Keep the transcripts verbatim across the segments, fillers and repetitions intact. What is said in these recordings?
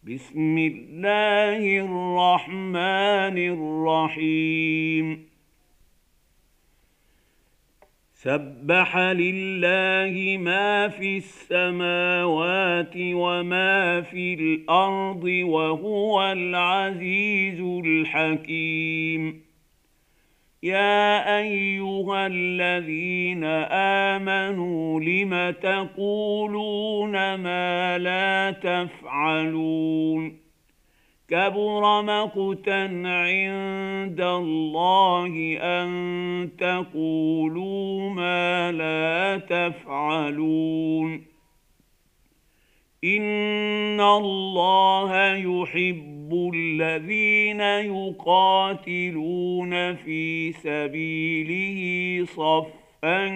بسم الله الرحمن الرحيم. سبح لله ما في السماوات وما في الأرض وهو العزيز الحكيم. يا أيها الذين آمنوا لم تقولون ما لا تفعلون؟ كبر مقتا عند الله أن تقولوا ما لا تفعلون. إن الله يحب الذين يقاتلون في سبيله صفا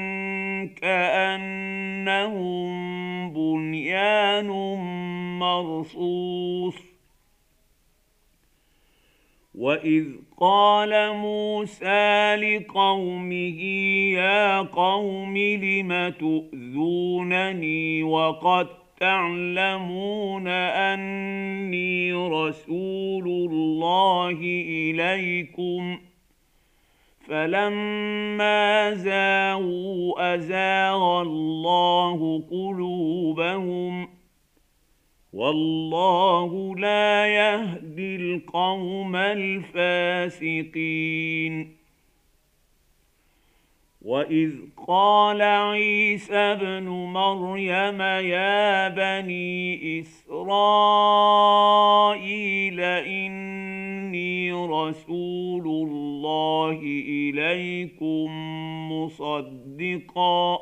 كأنهم بنيان مرصوص. وإذ قال موسى لقومه يا قوم لم تؤذونني وقد تعلمون أني رسول الله إليكم؟ فلما زاغوا أزاغ الله قلوبهم والله لا يهدي القوم الفاسقين. وإذ قال عيسى ابن مريم يا بني إسرائيل إني رسول الله إليكم مصدقا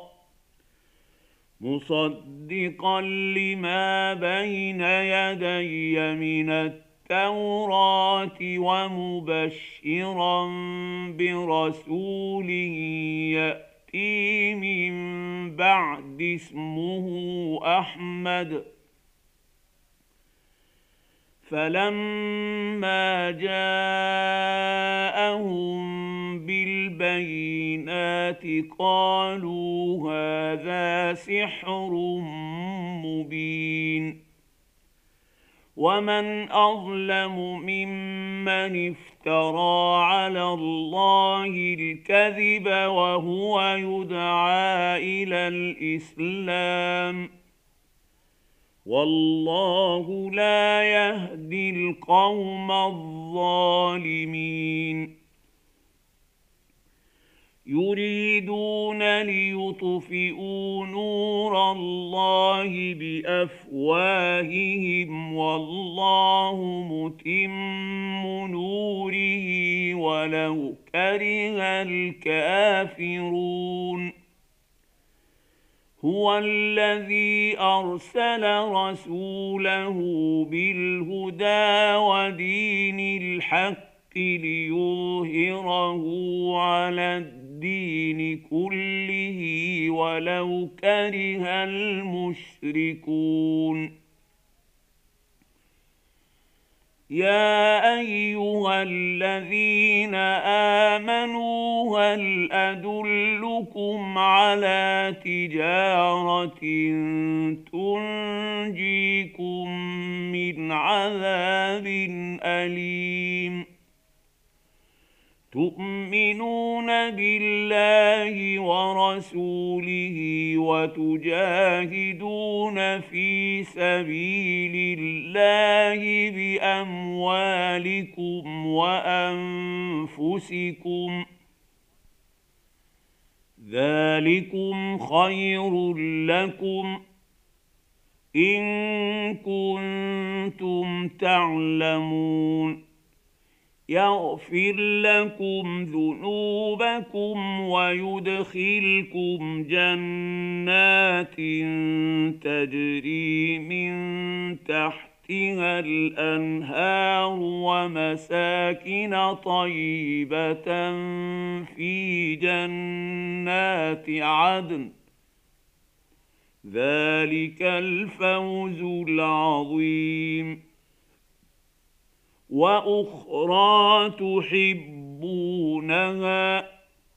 مصدقا لما بين يدي من التوراة ومبشرا برسول يأتي من بعد اسمه أحمد. فلما جاءهم بالبينات قالوا هذا سحر مبين. ومن أظلم ممن افترى على الله الكذب وهو يدعى إلى الإسلام والله لا يهدي القوم الظالمين. يريدون ليطفئوا نور الله بأفواههم والله متم نوره ولو كره الكافرون. هو الذي أرسل رسوله بالهدى ودين الحق ليظهره على الدين كله ولو كره المشركون. يا أيها الذين آمنوا هل أدلكم على تجارة تنجيكم من عذاب أليم؟ تؤمنون بالله ورسوله وتجاهدون في سبيل الله بأموالكم وأنفسكم ذلكم خير لكم إن كنتم تعلمون. يغفر لكم ذنوبكم ويدخلكم جنات تجري من تحتها الأنهار ومساكن طيبة في جنات عدن ذلك الفوز العظيم. وأخرى تحبونها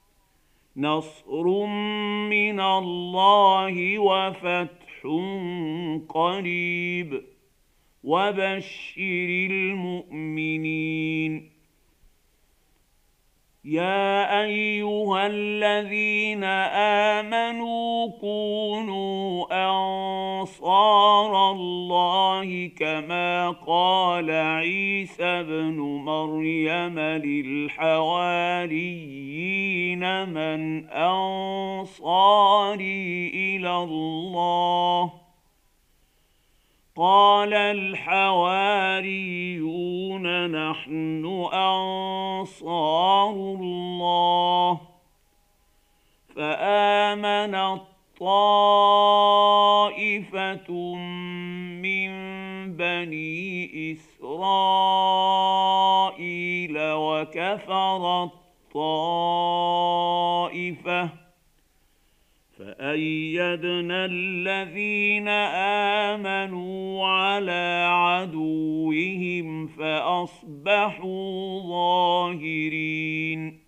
نصر من الله وفتح قريب وبشر المؤمنين. يا أيها الذين آمنوا كونوا أنصار الله كما قال عيسى ابن مريم للحواريين من أنصاري إلى الله؟ قال الحواريون نحن أنصار الله. فآمنت طائفة من بني إسرائيل وكفرت طائفة فأيدنا الذين آمنوا على عدوهم فأصبحوا ظاهرين.